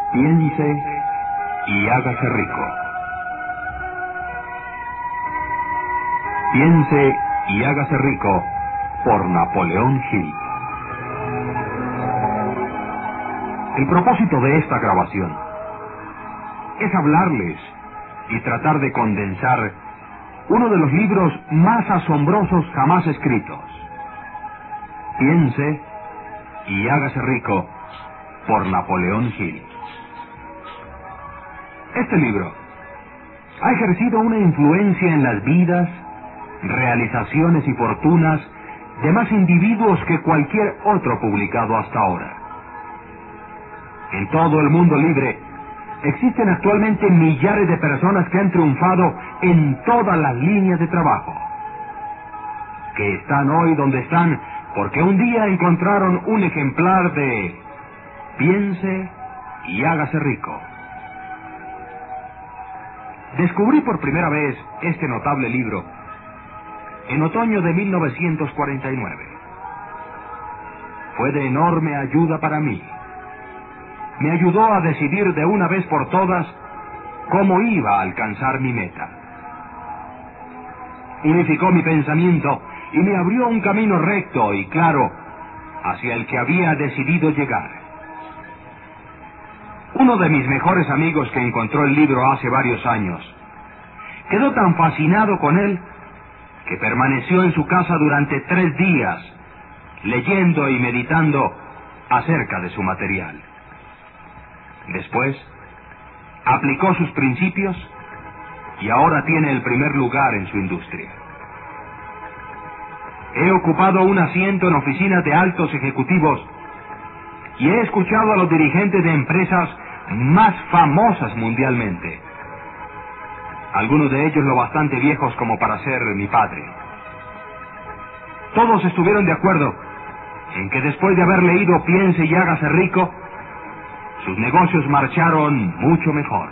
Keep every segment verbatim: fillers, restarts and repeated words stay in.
Piense y hágase rico. Piense y hágase rico por Napoleón Hill. El propósito de esta grabación es hablarles y tratar de condensar uno de los libros más asombrosos jamás escritos. Piense y hágase rico por Napoleón Hill. Este libro ha ejercido una influencia en las vidas, realizaciones y fortunas de más individuos que cualquier otro publicado hasta ahora. En todo el mundo libre existen actualmente millares de personas que han triunfado en todas las líneas de trabajo, que están hoy donde están porque un día encontraron un ejemplar de Piense y hágase rico. Descubrí por primera vez este notable libro en otoño de mil novecientos cuarenta y nueve. Fue de enorme ayuda para mí. Me ayudó a decidir de una vez por todas cómo iba a alcanzar mi meta. Unificó mi pensamiento y me abrió un camino recto y claro hacia el que había decidido llegar. Uno de mis mejores amigos que encontró el libro hace varios años quedó tan fascinado con él que permaneció en su casa durante tres días leyendo y meditando acerca de su material. Después, aplicó sus principios y ahora tiene el primer lugar en su industria. He ocupado un asiento en oficinas de altos ejecutivos y he escuchado a los dirigentes de empresas más famosas mundialmente. Algunos de ellos lo bastante viejos como para ser mi padre. Todos estuvieron de acuerdo en que después de haber leído Piense y hágase rico, sus negocios marcharon mucho mejor.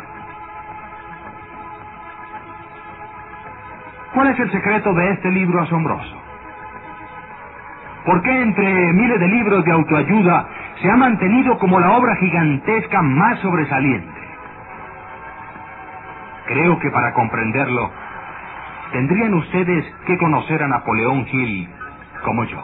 ¿Cuál es el secreto de este libro asombroso? ¿Por qué entre miles de libros de autoayuda se ha mantenido como la obra gigantesca más sobresaliente? Creo que para comprenderlo, tendrían ustedes que conocer a Napoleón Hill como yo.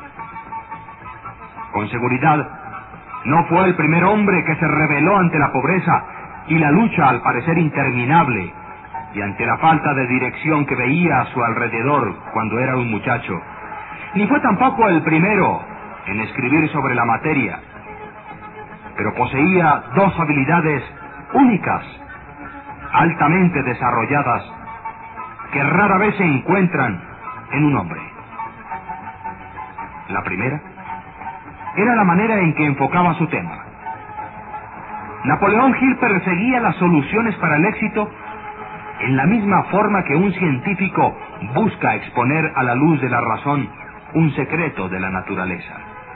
Con seguridad, no fue el primer hombre que se rebeló ante la pobreza y la lucha al parecer interminable y ante la falta de dirección que veía a su alrededor cuando era un muchacho. Ni fue tampoco el primero en escribir sobre la materia, pero poseía dos habilidades únicas, altamente desarrolladas, que rara vez se encuentran en un hombre. La primera era la manera en que enfocaba su tema. Napoleón Hill perseguía las soluciones para el éxito en la misma forma que un científico busca exponer a la luz de la razón un secreto de la naturaleza.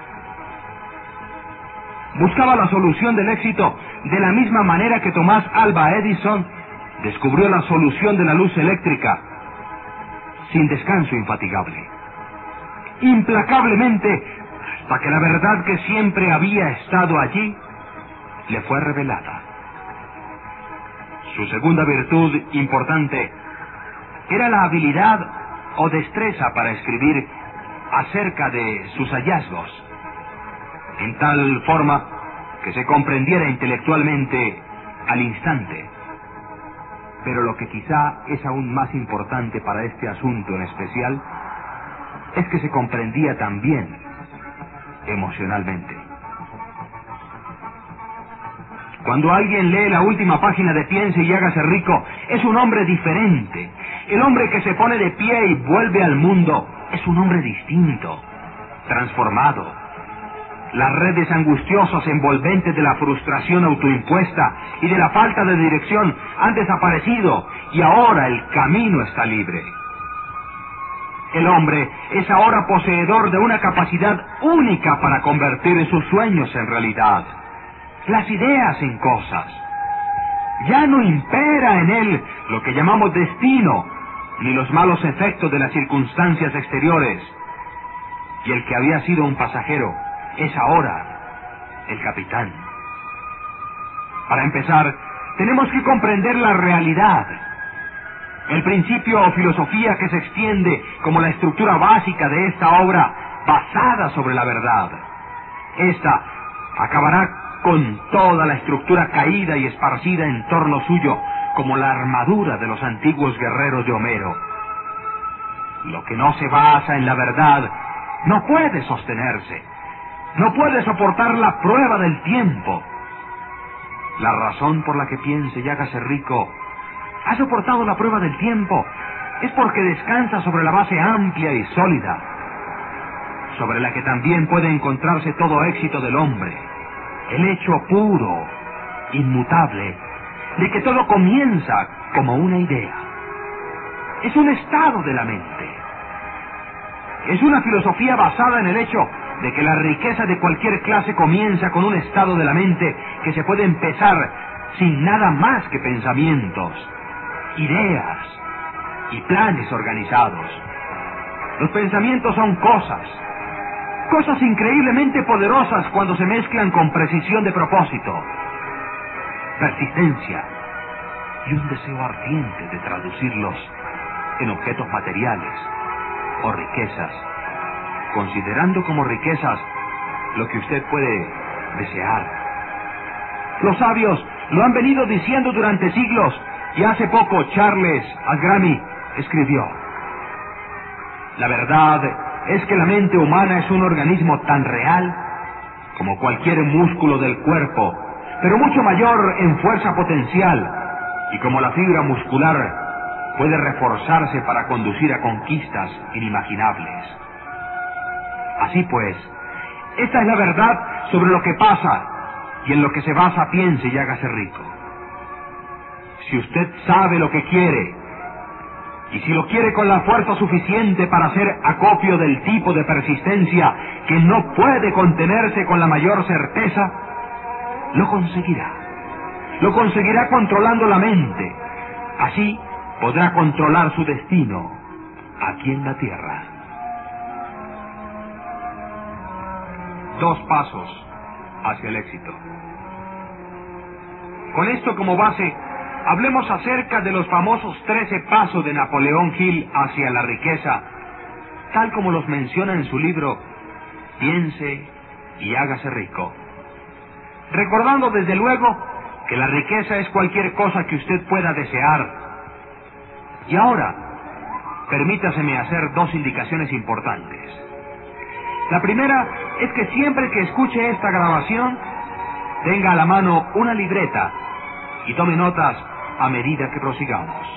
Buscaba la solución del éxito de la misma manera que Tomás Alva Edison descubrió la solución de la luz eléctrica, sin descanso infatigable, implacablemente, hasta que la verdad que siempre había estado allí le fue revelada. Su segunda virtud importante era la habilidad o destreza para escribir acerca de sus hallazgos, en tal forma que se comprendiera intelectualmente al instante. Pero lo que quizá es aún más importante para este asunto en especial es que se comprendía también emocionalmente. Cuando alguien lee la última página de Piense y hágase rico, es un hombre diferente. El hombre que se pone de pie y vuelve al mundo es un hombre distinto, transformado. Las redes angustiosas envolventes de la frustración autoimpuesta y de la falta de dirección han desaparecido y ahora el camino está libre. El hombre es ahora poseedor de una capacidad única para convertir sus sueños en realidad, las ideas en cosas. Ya no impera en él lo que llamamos destino, ni los malos efectos de las circunstancias exteriores. Y el que había sido un pasajero es ahora el capitán. Para empezar, tenemos que comprender la realidad. El principio o filosofía que se extiende como la estructura básica de esta obra, basada sobre la verdad. Esta acabará con toda la estructura caída y esparcida en torno suyo, como la armadura de los antiguos guerreros de Homero. Lo que no se basa en la verdad no puede sostenerse, no puede soportar la prueba del tiempo. La razón por la que piense y hágase rico ha soportado la prueba del tiempo es porque descansa sobre la base amplia y sólida, sobre la que también puede encontrarse todo éxito del hombre, el hecho puro, inmutable, de que todo comienza como una idea. Es un estado de la mente. Es una filosofía basada en el hecho de que la riqueza de cualquier clase comienza con un estado de la mente que se puede empezar sin nada más que pensamientos, ideas y planes organizados. Los pensamientos son cosas, cosas increíblemente poderosas cuando se mezclan con precisión de propósito, persistencia y un deseo ardiente de traducirlos en objetos materiales o riquezas, considerando como riquezas lo que usted puede desear. Los sabios lo han venido diciendo durante siglos, y hace poco Charles Asgrami escribió: la verdad es que la mente humana es un organismo tan real como cualquier músculo del cuerpo, pero mucho mayor en fuerza potencial, y como la fibra muscular puede reforzarse para conducir a conquistas inimaginables. Así pues, esta es la verdad sobre lo que pasa y en lo que se basa piense y hágase rico. Si usted sabe lo que quiere, y si lo quiere con la fuerza suficiente para hacer acopio del tipo de persistencia que no puede contenerse con la mayor certeza, lo conseguirá. Lo conseguirá controlando la mente. Así podrá controlar su destino aquí en la tierra. Dos pasos hacia el éxito. Con esto como base, hablemos acerca de los famosos trece pasos de Napoleón Hill hacia la riqueza, tal como los menciona en su libro Piense y hágase rico. Recordando desde luego que la riqueza es cualquier cosa que usted pueda desear. Y ahora, permítaseme hacer dos indicaciones importantes. La primera es que siempre que escuche esta grabación, tenga a la mano una libreta y tome notas a medida que prosigamos.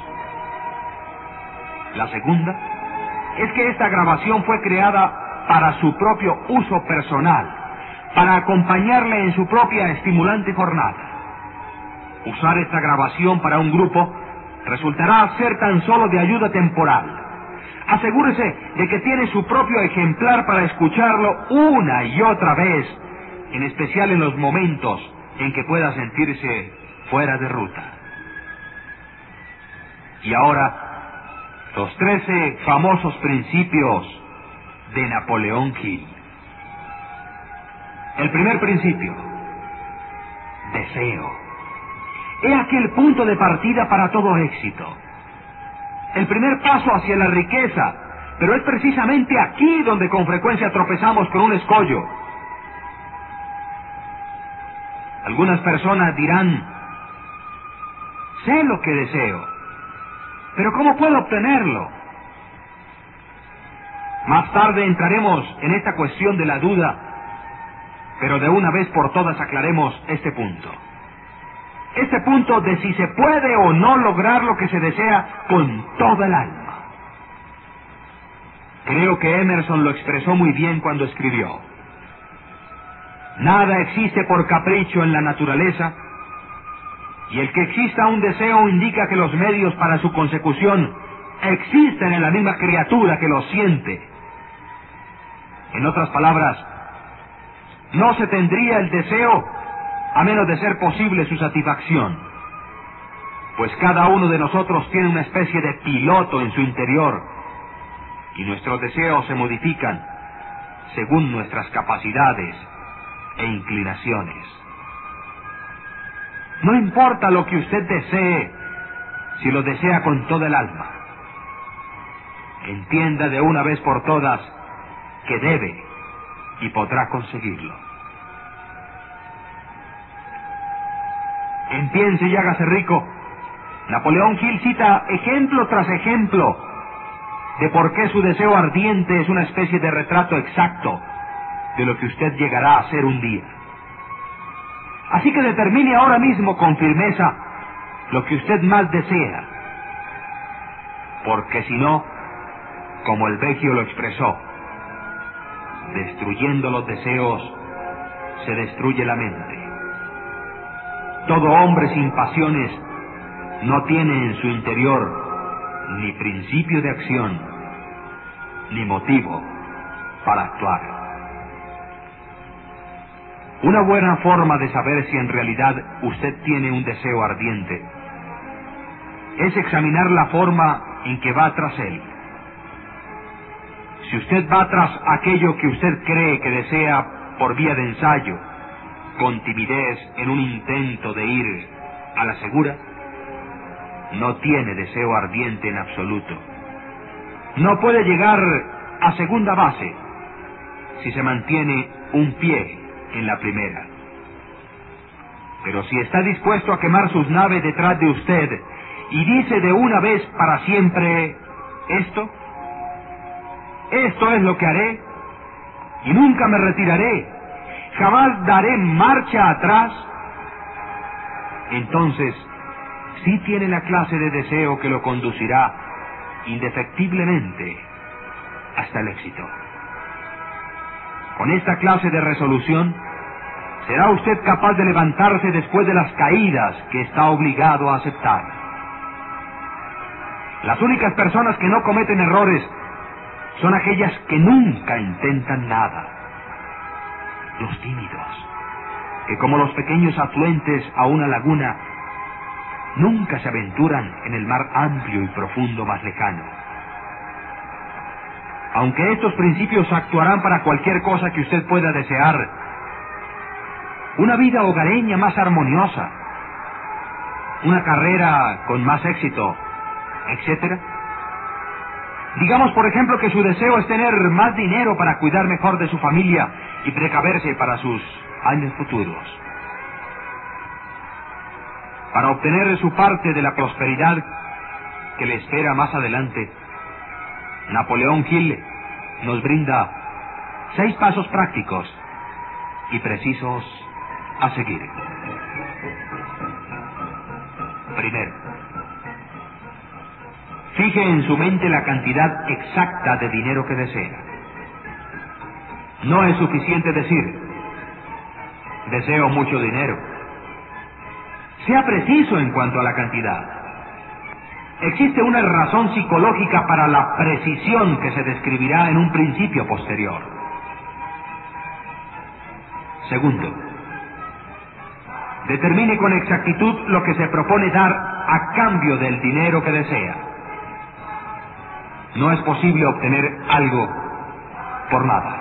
La segunda es que esta grabación fue creada para su propio uso personal, para acompañarle en su propia estimulante jornada. Usar esta grabación para un grupo resultará ser tan solo de ayuda temporal. Asegúrese de que tiene su propio ejemplar para escucharlo una y otra vez, en especial en los momentos en que pueda sentirse fuera de ruta. Y ahora, los trece famosos principios de Napoleón Hill. El primer principio: deseo. He aquí el punto de partida para todo éxito. El primer paso hacia la riqueza, pero es precisamente aquí donde con frecuencia tropezamos con un escollo. Algunas personas dirán: sé lo que deseo, pero ¿cómo puedo obtenerlo? Más tarde entraremos en esta cuestión de la duda, pero de una vez por todas aclaremos este punto. Este punto de si se puede o no lograr lo que se desea con toda el alma. Creo que Emerson lo expresó muy bien cuando escribió: nada existe por capricho en la naturaleza, y el que exista un deseo indica que los medios para su consecución existen en la misma criatura que lo siente. En otras palabras, no se tendría el deseo a menos de ser posible su satisfacción, pues cada uno de nosotros tiene una especie de piloto en su interior, y nuestros deseos se modifican según nuestras capacidades e inclinaciones. No importa lo que usted desee, si lo desea con toda el alma. Entienda de una vez por todas que debe y podrá conseguirlo. Empiece y hágase rico. Napoleón Hill cita ejemplo tras ejemplo de por qué su deseo ardiente es una especie de retrato exacto de lo que usted llegará a ser un día. Así que determine ahora mismo con firmeza lo que usted más desea, porque si no, como el Vecchio lo expresó, destruyendo los deseos se destruye la mente. Todo hombre sin pasiones no tiene en su interior ni principio de acción, ni motivo para actuar. Una buena forma de saber si en realidad usted tiene un deseo ardiente es examinar la forma en que va tras él. Si usted va tras aquello que usted cree que desea por vía de ensayo, con timidez en un intento de ir a la segura, no tiene deseo ardiente en absoluto. No puede llegar a segunda base si se mantiene un pie en la primera. Pero si está dispuesto a quemar sus naves detrás de usted y dice de una vez para siempre esto, esto es lo que haré y nunca me retiraré, jamás daré marcha atrás, entonces sí tiene la clase de deseo que lo conducirá indefectiblemente hasta el éxito. Con esta clase de resolución, será usted capaz de levantarse después de las caídas que está obligado a aceptar. Las únicas personas que no cometen errores son aquellas que nunca intentan nada. Los tímidos, que como los pequeños afluentes a una laguna, nunca se aventuran en el mar amplio y profundo más lejano. Aunque estos principios actuarán para cualquier cosa que usted pueda desear, una vida hogareña más armoniosa, una carrera con más éxito, etcétera. Digamos, por ejemplo, que su deseo es tener más dinero para cuidar mejor de su familia y precaverse para sus años futuros. Para obtener su parte de la prosperidad que le espera más adelante, Napoleón Hill nos brinda seis pasos prácticos y precisos a seguir. Primero, fije en su mente la cantidad exacta de dinero que desea. No es suficiente decir, deseo mucho dinero. Sea preciso en cuanto a la cantidad. Existe una razón psicológica para la precisión que se describirá en un principio posterior. Segundo, determine con exactitud lo que se propone dar a cambio del dinero que desea. No es posible obtener algo por nada.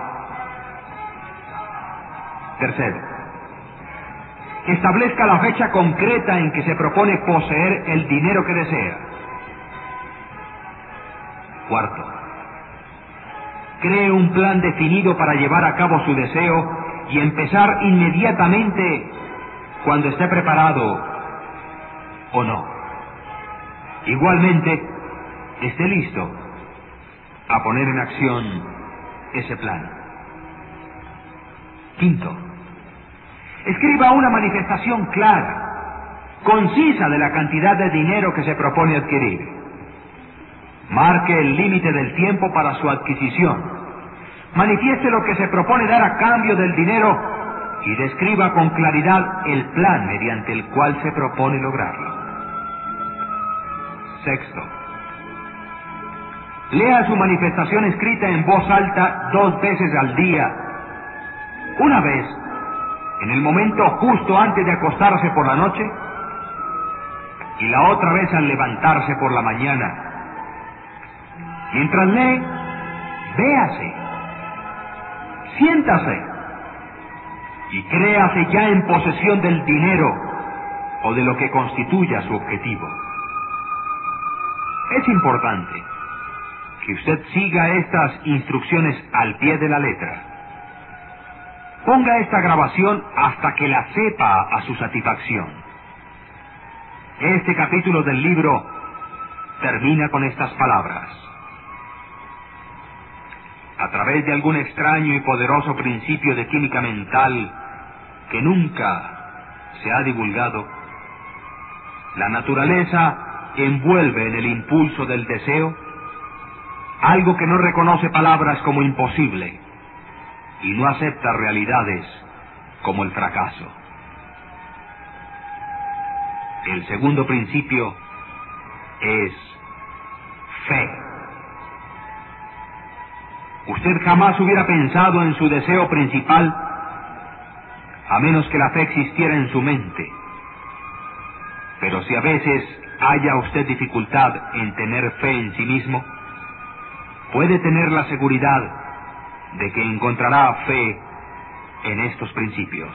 Tercero, establezca la fecha concreta en que se propone poseer el dinero que desea. Cuarto, cree un plan definido para llevar a cabo su deseo y empezar inmediatamente cuando esté preparado o no. Igualmente, esté listo a poner en acción ese plan. Quinto, escriba una manifestación clara, concisa de la cantidad de dinero que se propone adquirir. Marque el límite del tiempo para su adquisición. Manifieste lo que se propone dar a cambio del dinero y describa con claridad el plan mediante el cual se propone lograrlo. Sexto, lea su manifestación escrita en voz alta dos veces al día. Una vez en el momento justo antes de acostarse por la noche y la otra vez al levantarse por la mañana. Mientras lee, véase, siéntase y créase ya en posesión del dinero o de lo que constituya su objetivo. Es importante que usted siga estas instrucciones al pie de la letra. Ponga esta grabación hasta que la sepa a su satisfacción. Este capítulo del libro termina con estas palabras: a través de algún extraño y poderoso principio de química mental que nunca se ha divulgado, la naturaleza envuelve en el impulso del deseo algo que no reconoce palabras como imposible y no acepta realidades como el fracaso. El segundo principio es fe. Usted jamás hubiera pensado en su deseo principal a menos que la fe existiera en su mente. Pero si a veces haya usted dificultad en tener fe en sí mismo, puede tener la seguridad de que encontrará fe en estos principios.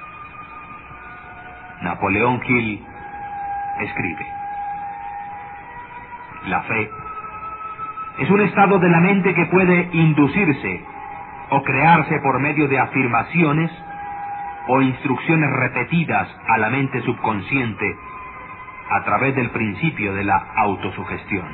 Napoleón Hill escribe: la fe es un estado de la mente que puede inducirse o crearse por medio de afirmaciones o instrucciones repetidas a la mente subconsciente a través del principio de la autosugestión.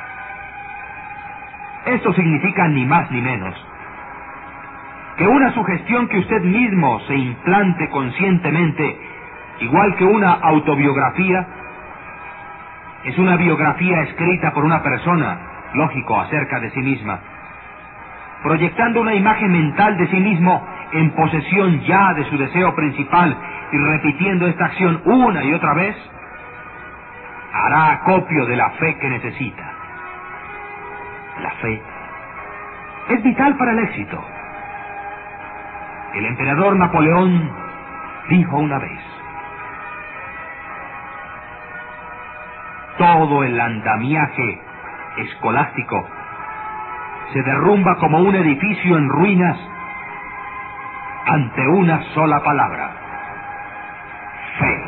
Esto significa ni más ni menos que una sugestión que usted mismo se implante conscientemente, igual que una autobiografía, es una biografía escrita por una persona, lógico, acerca de sí misma, proyectando una imagen mental de sí mismo en posesión ya de su deseo principal y repitiendo esta acción una y otra vez, hará acopio de la fe que necesita. La fe es vital para el éxito. El emperador Napoleón dijo una vez: todo el andamiaje escolástico se derrumba como un edificio en ruinas ante una sola palabra: fe.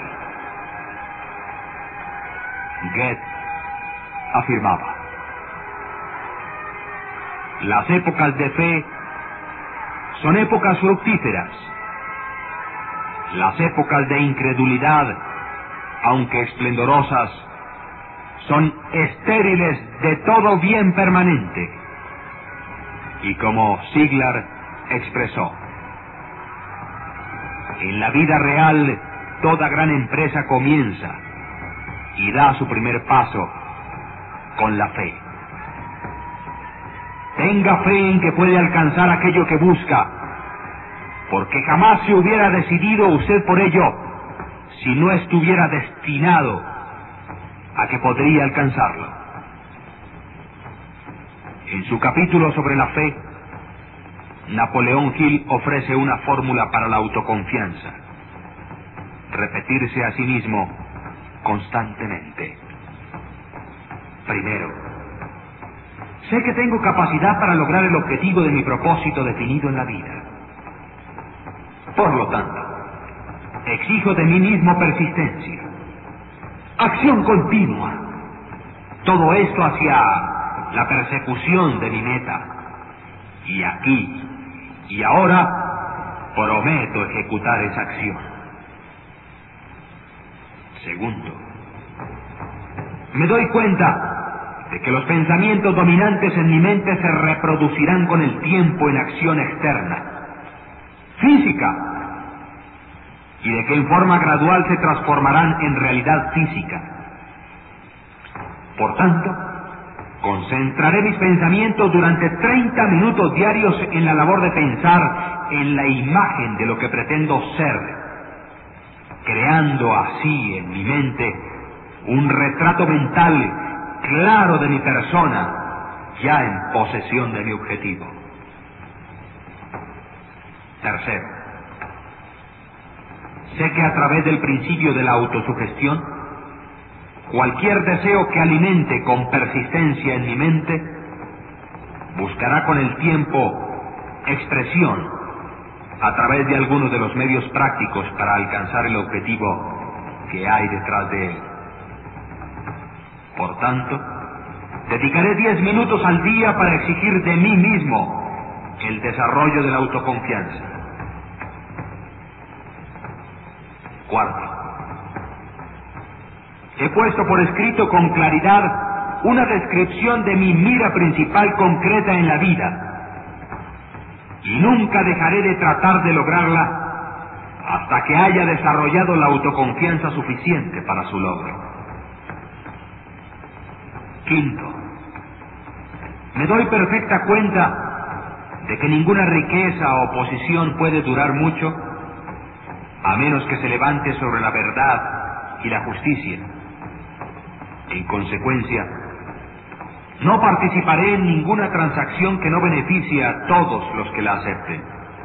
Goethe afirmaba: las épocas de fe son épocas fructíferas. Las épocas de incredulidad, aunque esplendorosas, son estériles de todo bien permanente. Y como Ziegler expresó: en la vida real toda gran empresa comienza y da su primer paso con la fe. Tenga fe en que puede alcanzar aquello que busca, porque jamás se hubiera decidido usted por ello si no estuviera destinado a que podría alcanzarlo. En su capítulo sobre la fe, Napoleón Hill ofrece una fórmula para la autoconfianza: repetirse a sí mismo constantemente. Primero, sé que tengo capacidad para lograr el objetivo de mi propósito definido en la vida. Por lo tanto, exijo de mí mismo persistencia, acción continua. Todo esto hacia la persecución de mi meta. Y aquí y ahora prometo ejecutar esa acción. Segundo, me doy cuenta de que los pensamientos dominantes en mi mente se reproducirán con el tiempo en acción externa, física, y de que en forma gradual se transformarán en realidad física. Por tanto, concentraré mis pensamientos durante treinta minutos diarios en la labor de pensar en la imagen de lo que pretendo ser, creando así en mi mente un retrato mental claro de mi persona, ya en posesión de mi objetivo. Tercero, sé que a través del principio de la autosugestión, cualquier deseo que alimente con persistencia en mi mente buscará con el tiempo expresión a través de algunos de los medios prácticos para alcanzar el objetivo que hay detrás de él. Por tanto, dedicaré diez minutos al día para exigir de mí mismo el desarrollo de la autoconfianza. Cuarto, he puesto por escrito con claridad una descripción de mi mira principal concreta en la vida, y nunca dejaré de tratar de lograrla hasta que haya desarrollado la autoconfianza suficiente para su logro. Quinto, me doy perfecta cuenta de que ninguna riqueza o posición puede durar mucho, a menos que se levante sobre la verdad y la justicia. En consecuencia, no participaré en ninguna transacción que no beneficie a todos los que la acepten.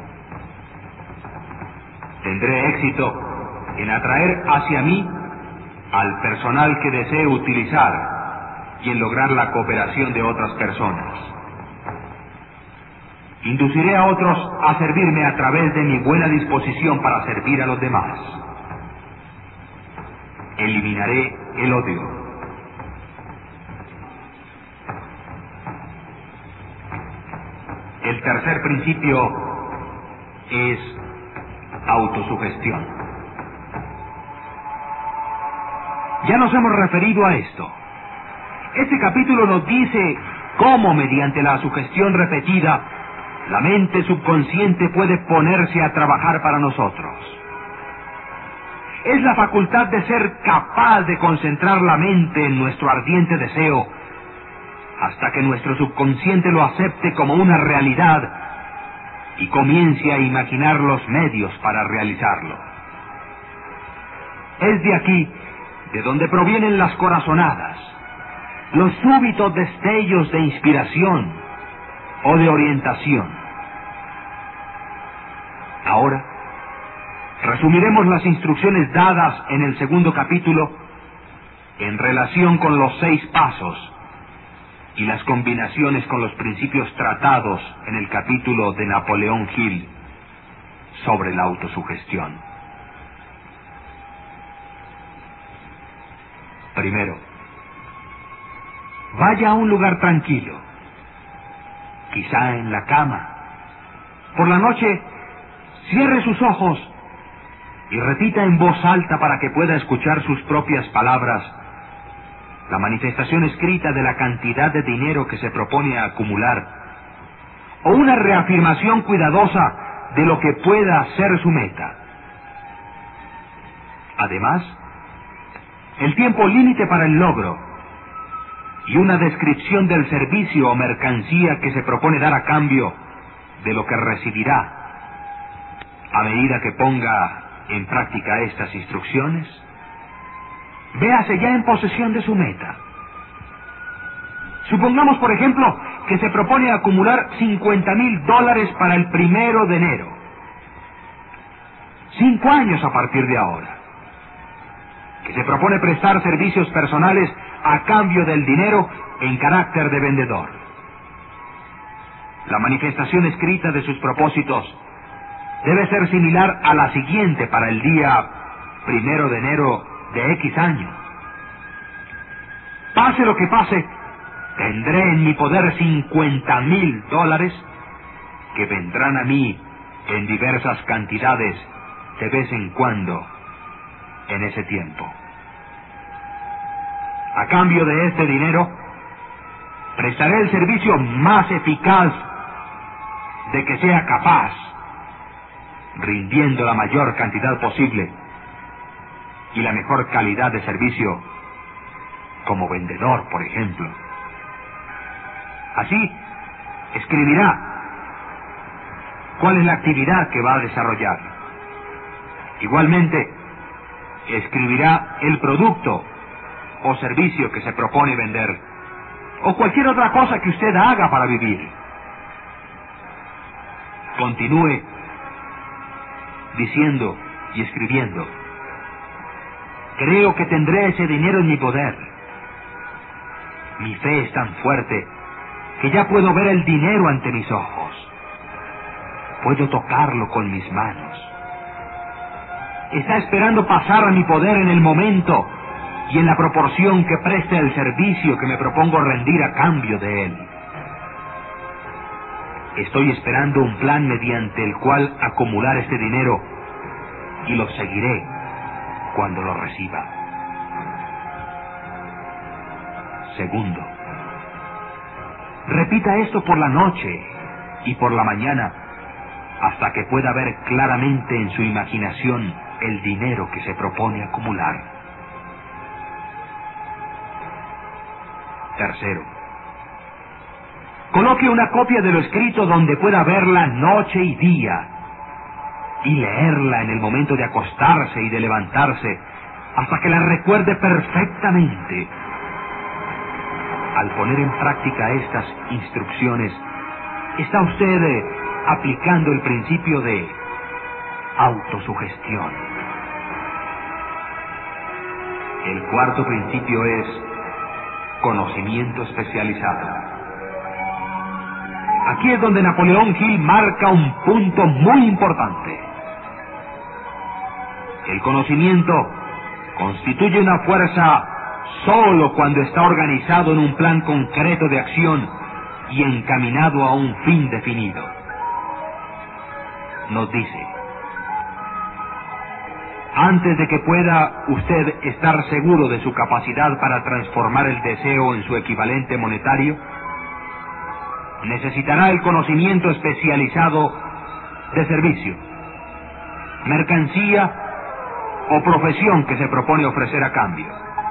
Tendré éxito en atraer hacia mí al personal que desee utilizar y en lograr la cooperación de otras personas. Induciré a otros a servirme a través de mi buena disposición para servir a los demás. Eliminaré el odio. El tercer principio es autosugestión. Ya nos hemos referido a esto. Este capítulo nos dice cómo, mediante la sugestión repetida, la mente subconsciente puede ponerse a trabajar para nosotros. Es la facultad de ser capaz de concentrar la mente en nuestro ardiente deseo hasta que nuestro subconsciente lo acepte como una realidad y comience a imaginar los medios para realizarlo. Es de aquí de donde provienen las corazonadas, los súbitos destellos de inspiración o de orientación. Ahora, resumiremos las instrucciones dadas en el segundo capítulo en relación con los seis pasos y las combinaciones con los principios tratados en el capítulo de Napoleón Hill sobre la autosugestión. Primero, vaya a un lugar tranquilo, quizá en la cama. Por la noche, cierre sus ojos y repita en voz alta para que pueda escuchar sus propias palabras la manifestación escrita de la cantidad de dinero que se propone acumular, o una reafirmación cuidadosa de lo que pueda ser su meta. Además, el tiempo límite para el logro y una descripción del servicio o mercancía que se propone dar a cambio de lo que recibirá a medida que ponga en práctica estas instrucciones. Véase ya en posesión de su meta. Supongamos, por ejemplo, que se propone acumular cincuenta mil dólares para el primero de enero. Cinco años a partir de ahora. Que se propone prestar servicios personales a cambio del dinero en carácter de vendedor. La manifestación escrita de sus propósitos debe ser similar a la siguiente para el día primero de enero de X año. Pase lo que pase, tendré en mi poder cincuenta mil dólares que vendrán a mí en diversas cantidades de vez en cuando en ese tiempo. A cambio de este dinero, prestaré el servicio más eficaz de que sea capaz, rindiendo la mayor cantidad posible y la mejor calidad de servicio como vendedor, por ejemplo. Así, escribirá cuál es la actividad que va a desarrollar. Igualmente, escribirá el producto o servicio que se propone vender, o cualquier otra cosa que usted haga para vivir. Continúe diciendo y escribiendo: creo que tendré ese dinero en mi poder. Mi fe es tan fuerte que ya puedo ver el dinero ante mis ojos. Puedo tocarlo con mis manos. está esperando pasar a mi poder en el momento y en la proporción que preste el servicio que me propongo rendir a cambio de él. Estoy esperando un plan mediante el cual acumular este dinero y lo seguiré cuando lo reciba. Segundo, repita esto por la noche y por la mañana hasta que pueda ver claramente en su imaginación el dinero que se propone acumular. Tercero, coloque una copia de lo escrito donde pueda verla noche y día y leerla en el momento de acostarse y de levantarse hasta que la recuerde perfectamente. Al poner en práctica estas instrucciones, está usted eh, aplicando el principio de autosugestión. El cuarto principio es conocimiento especializado. Aquí es donde Napoleón Hill marca un punto muy importante. El conocimiento constituye una fuerza solo cuando está organizado en un plan concreto de acción y encaminado a un fin definido. Nos dice: antes de que pueda usted estar seguro de su capacidad para transformar el deseo en su equivalente monetario, necesitará el conocimiento especializado de servicio, mercancía o profesión que se propone ofrecer a cambio.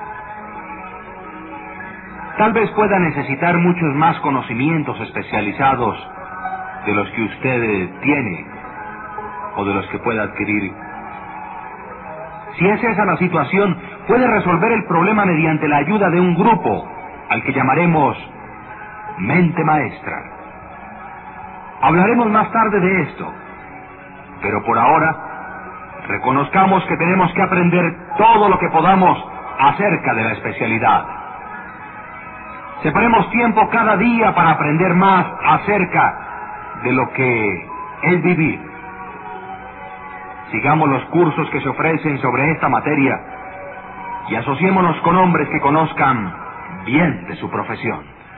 Tal vez pueda necesitar muchos más conocimientos especializados de los que usted tiene o de los que pueda adquirir. Si es esa la situación, puede resolver el problema mediante la ayuda de un grupo al que llamaremos mente maestra. Hablaremos más tarde de esto, pero por ahora reconozcamos que tenemos que aprender todo lo que podamos acerca de la especialidad. Separemos tiempo cada día para aprender más acerca de lo que es vivir. Sigamos los cursos que se ofrecen sobre esta materia y asociémonos con hombres que conozcan bien de su profesión.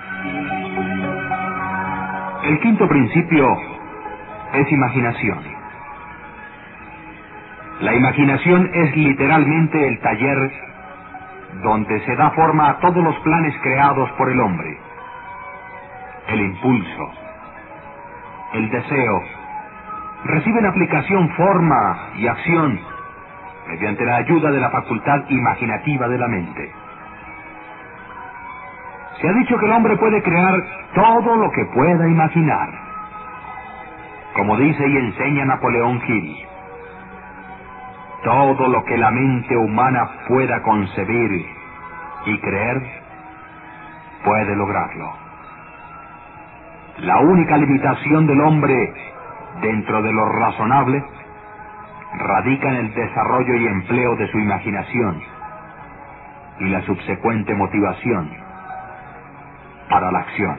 El quinto principio es imaginación. La imaginación es literalmente el taller donde se da forma a todos los planes creados por el hombre. El impulso, el deseo, reciben aplicación, forma y acción mediante la ayuda de la facultad imaginativa de la mente. Se ha dicho que el hombre puede crear todo lo que pueda imaginar. Como dice y enseña Napoleón Hill, todo lo que la mente humana pueda concebir y creer, puede lograrlo. La única limitación del hombre dentro de lo razonable radica en el desarrollo y empleo de su imaginación y la subsecuente motivación para la acción.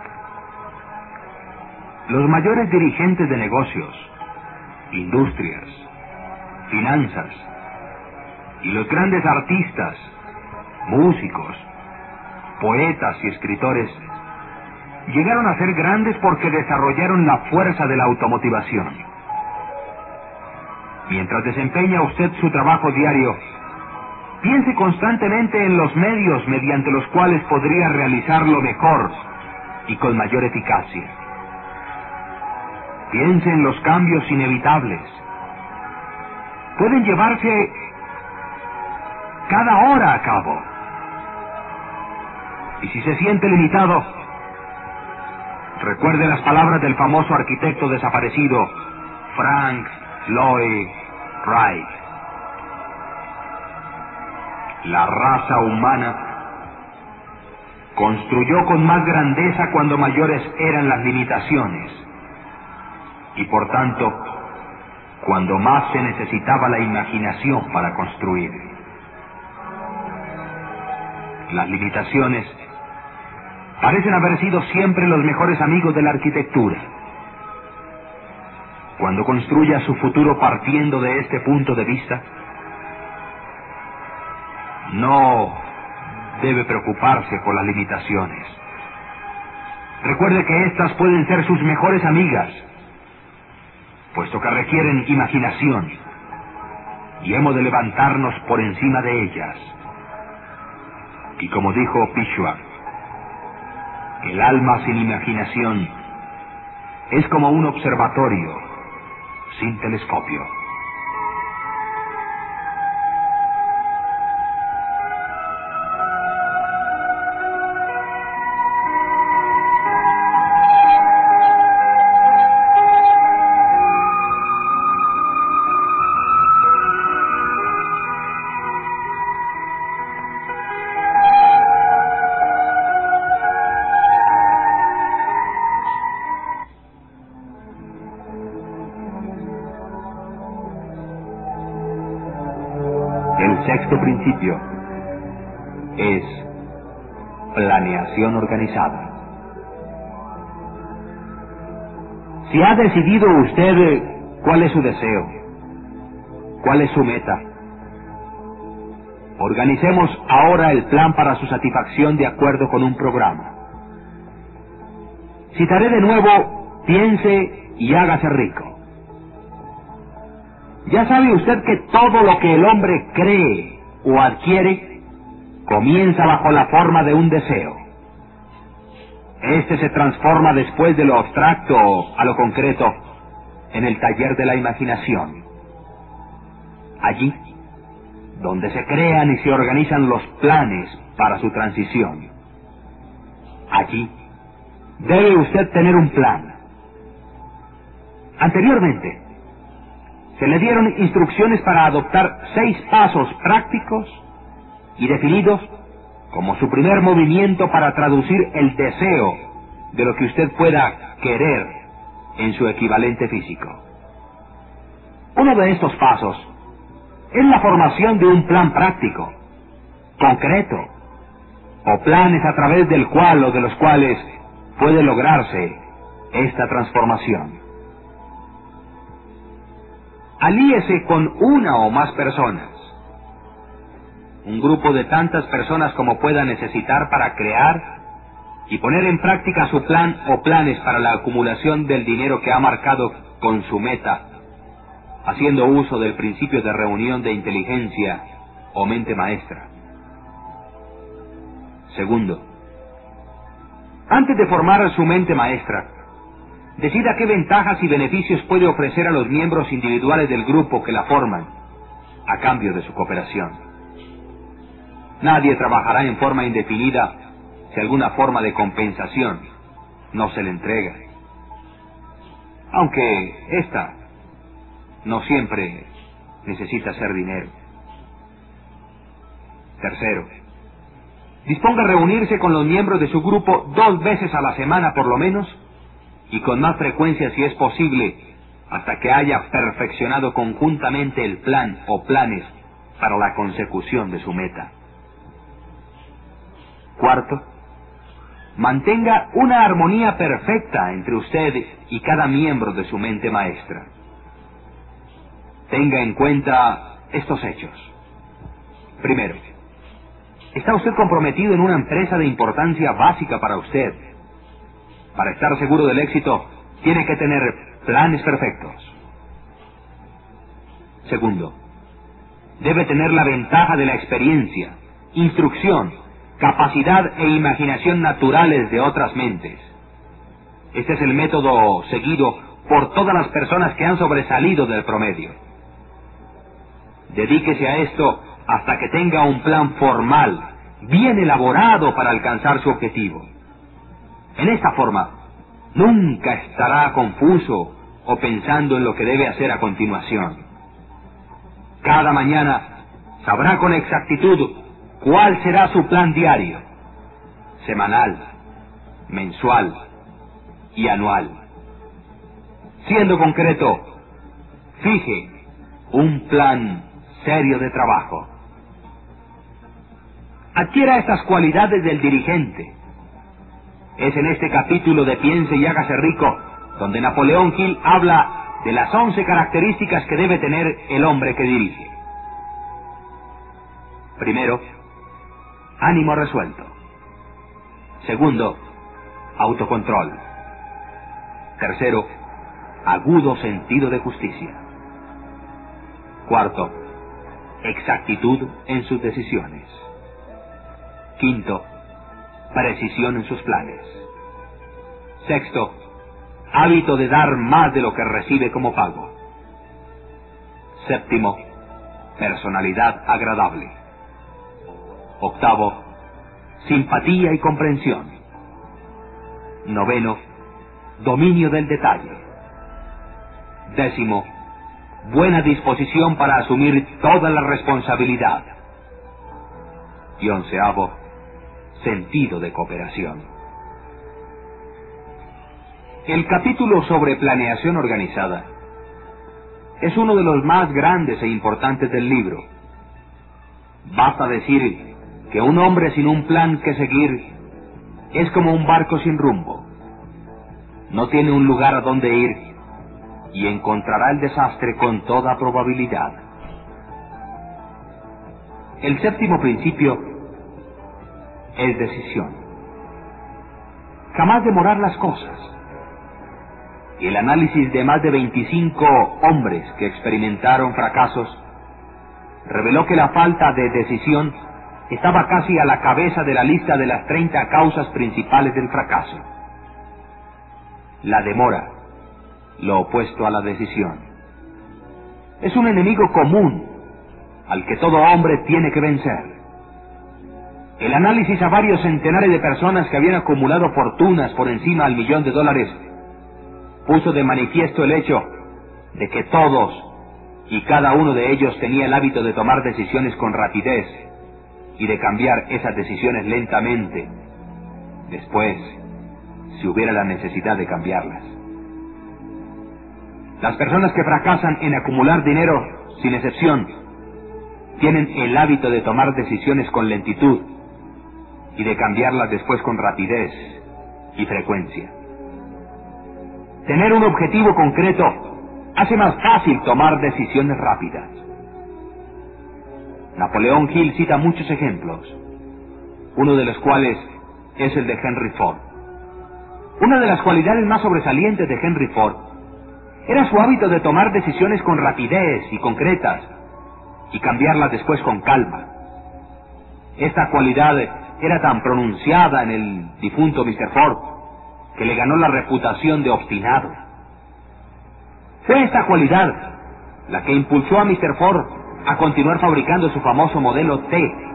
Los mayores dirigentes de negocios, industrias, finanzas y los grandes artistas, músicos, poetas y escritores llegaron a ser grandes porque desarrollaron la fuerza de la automotivación. Mientras desempeña usted su trabajo diario, piense constantemente en los medios mediante los cuales podría realizarlo mejor y con mayor eficacia. Piense en los cambios inevitables. Pueden llevarse cada hora a cabo. Y si se siente limitado, recuerde las palabras del famoso arquitecto desaparecido, Frank Lloyd Wright. La raza humana construyó con más grandeza cuando mayores eran las limitaciones, y por tanto, cuando más se necesitaba la imaginación para construir. Las limitaciones parecen haber sido siempre los mejores amigos de la arquitectura. cuando construya su futuro partiendo de este punto de vista? No debe preocuparse por las limitaciones. Recuerde que éstas pueden ser sus mejores amigas, puesto que requieren imaginación, y hemos de levantarnos por encima de ellas. Y como dijo Peshwa, el alma sin imaginación es como un observatorio sin telescopio. El sexto principio es planeación organizada. Si ha decidido usted cuál es su deseo, cuál es su meta, organicemos ahora el plan para su satisfacción de acuerdo con un programa. Citaré de nuevo: piense y hágase rico. Ya sabe usted que todo lo que el hombre cree o adquiere comienza bajo la forma de un deseo. Este se transforma después de lo abstracto a lo concreto en el taller de la imaginación. Allí, donde se crean y se organizan los planes para su transición. Allí, debe usted tener un plan. Anteriormente, se le dieron instrucciones para adoptar seis pasos prácticos y definidos como su primer movimiento para traducir el deseo de lo que usted pueda querer en su equivalente físico. Uno de estos pasos es la formación de un plan práctico, concreto, o planes a través del cual o de los cuales puede lograrse esta transformación. Alíese con una o más personas, un grupo de tantas personas como pueda necesitar para crear y poner en práctica su plan o planes para la acumulación del dinero que ha marcado con su meta, haciendo uso del principio de reunión de inteligencia o mente maestra. Segundo, antes de formar su mente maestra, decida qué ventajas y beneficios puede ofrecer a los miembros individuales del grupo que la forman, a cambio de su cooperación. Nadie trabajará en forma indefinida si alguna forma de compensación no se le entrega, aunque ésta no siempre necesita ser dinero. Tercero, disponga a reunirse con los miembros de su grupo dos veces a la semana por lo menos, y con más frecuencia si es posible, hasta que haya perfeccionado conjuntamente el plan o planes para la consecución de su meta. Cuarto, mantenga una armonía perfecta entre usted y cada miembro de su mente maestra. Tenga en cuenta estos hechos. Primero, está usted comprometido en una empresa de importancia básica para usted. Para estar seguro del éxito, tiene que tener planes perfectos. Segundo, debe tener la ventaja de la experiencia, instrucción, capacidad e imaginación naturales de otras mentes. Este es el método seguido por todas las personas que han sobresalido del promedio. Dedíquese a esto hasta que tenga un plan formal, bien elaborado para alcanzar su objetivo. En esta forma, nunca estará confuso o pensando en lo que debe hacer a continuación. Cada mañana sabrá con exactitud cuál será su plan diario, semanal, mensual y anual. Siendo concreto, fije un plan serio de trabajo. Adquiera estas cualidades del dirigente. Es en este capítulo de Piense y hágase rico donde Napoleón Hill habla de las once características que debe tener el hombre que dirige. Primero, ánimo resuelto. Segundo, autocontrol. Tercero, agudo sentido de justicia. Cuarto, exactitud en sus decisiones. Quinto, precisión en sus planes. Sexto, hábito de dar más de lo que recibe como pago. Séptimo, personalidad agradable. Octavo, simpatía y comprensión. Noveno, dominio del detalle. Décimo, buena disposición para asumir toda la responsabilidad. Y onceavo, sentido de cooperación. El capítulo sobre planeación organizada es uno de los más grandes e importantes del libro. Basta decir que un hombre sin un plan que seguir es como un barco sin rumbo. No tiene un lugar a donde ir y encontrará el desastre con toda probabilidad. El séptimo principio es decisión. Jamás demorar las cosas. Y el análisis de más de veinticinco hombres que experimentaron fracasos reveló que la falta de decisión estaba casi a la cabeza de la lista de las treinta causas principales del fracaso. La demora, lo opuesto a la decisión, es un enemigo común al que todo hombre tiene que vencer. El análisis a varios centenares de personas que habían acumulado fortunas por encima del millón de dólares puso de manifiesto el hecho de que todos y cada uno de ellos tenía el hábito de tomar decisiones con rapidez y de cambiar esas decisiones lentamente, después, si hubiera la necesidad de cambiarlas. Las personas que fracasan en acumular dinero, sin excepción, tienen el hábito de tomar decisiones con lentitud y de cambiarlas después con rapidez y frecuencia. Tener un objetivo concreto hace más fácil tomar decisiones rápidas. Napoleón Hill cita muchos ejemplos, uno de los cuales es el de Henry Ford. Una de las cualidades más sobresalientes de Henry Ford era su hábito de tomar decisiones con rapidez y concretas y cambiarlas después con calma. Esta cualidad era tan pronunciada en el difunto mister Ford que le ganó la reputación de obstinado. Fue esta cualidad la que impulsó a mister Ford a continuar fabricando su famoso modelo T,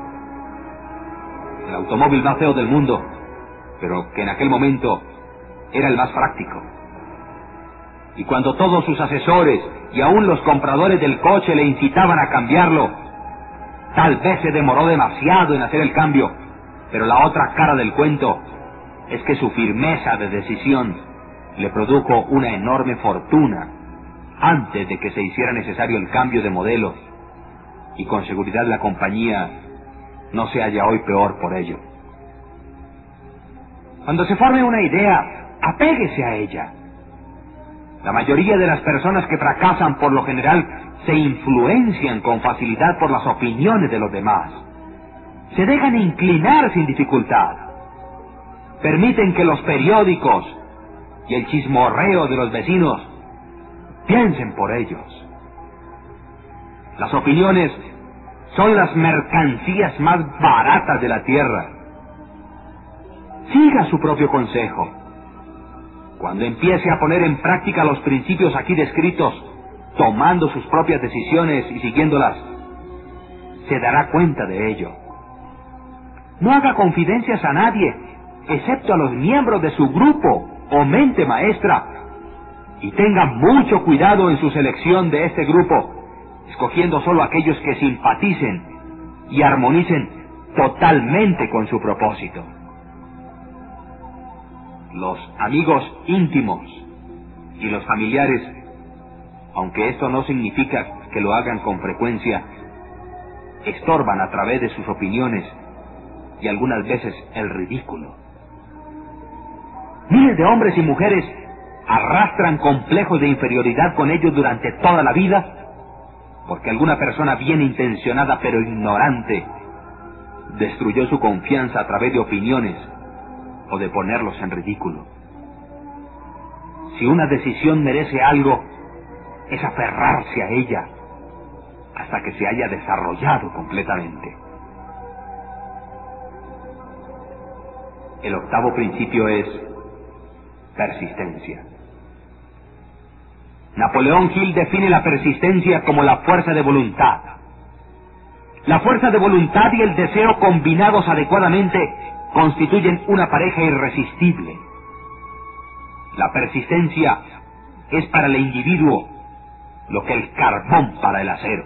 el automóvil más feo del mundo, pero que en aquel momento era el más práctico. Y cuando todos sus asesores y aún los compradores del coche le incitaban a cambiarlo, tal vez se demoró demasiado en hacer el cambio, pero la otra cara del cuento es que su firmeza de decisión le produjo una enorme fortuna antes de que se hiciera necesario el cambio de modelo, y con seguridad la compañía no se halla hoy peor por ello. Cuando se forme una idea, apéguese a ella. La mayoría de las personas que fracasan por lo general se influencian con facilidad por las opiniones de los demás. Se dejan inclinar sin dificultad. Permiten que los periódicos y el chismorreo de los vecinos piensen por ellos. Las opiniones son las mercancías más baratas de la tierra. Siga su propio consejo. Cuando empiece a poner en práctica los principios aquí descritos, tomando sus propias decisiones y siguiéndolas, se dará cuenta de ello. No haga confidencias a nadie, excepto a los miembros de su grupo o mente maestra, y tenga mucho cuidado en su selección de este grupo, escogiendo solo aquellos que simpaticen y armonicen totalmente con su propósito. Los amigos íntimos y los familiares, aunque esto no significa que lo hagan con frecuencia, estorban a través de sus opiniones y algunas veces el ridículo. Miles de hombres y mujeres arrastran complejos de inferioridad con ellos durante toda la vida, porque alguna persona bien intencionada pero ignorante destruyó su confianza a través de opiniones o de ponerlos en ridículo. Si una decisión merece algo, es aferrarse a ella hasta que se haya desarrollado completamente. El octavo principio es persistencia. Napoleón Hill define la persistencia como la fuerza de voluntad. La fuerza de voluntad y el deseo combinados adecuadamente constituyen una pareja irresistible. La persistencia es para el individuo lo que el carbón para el acero.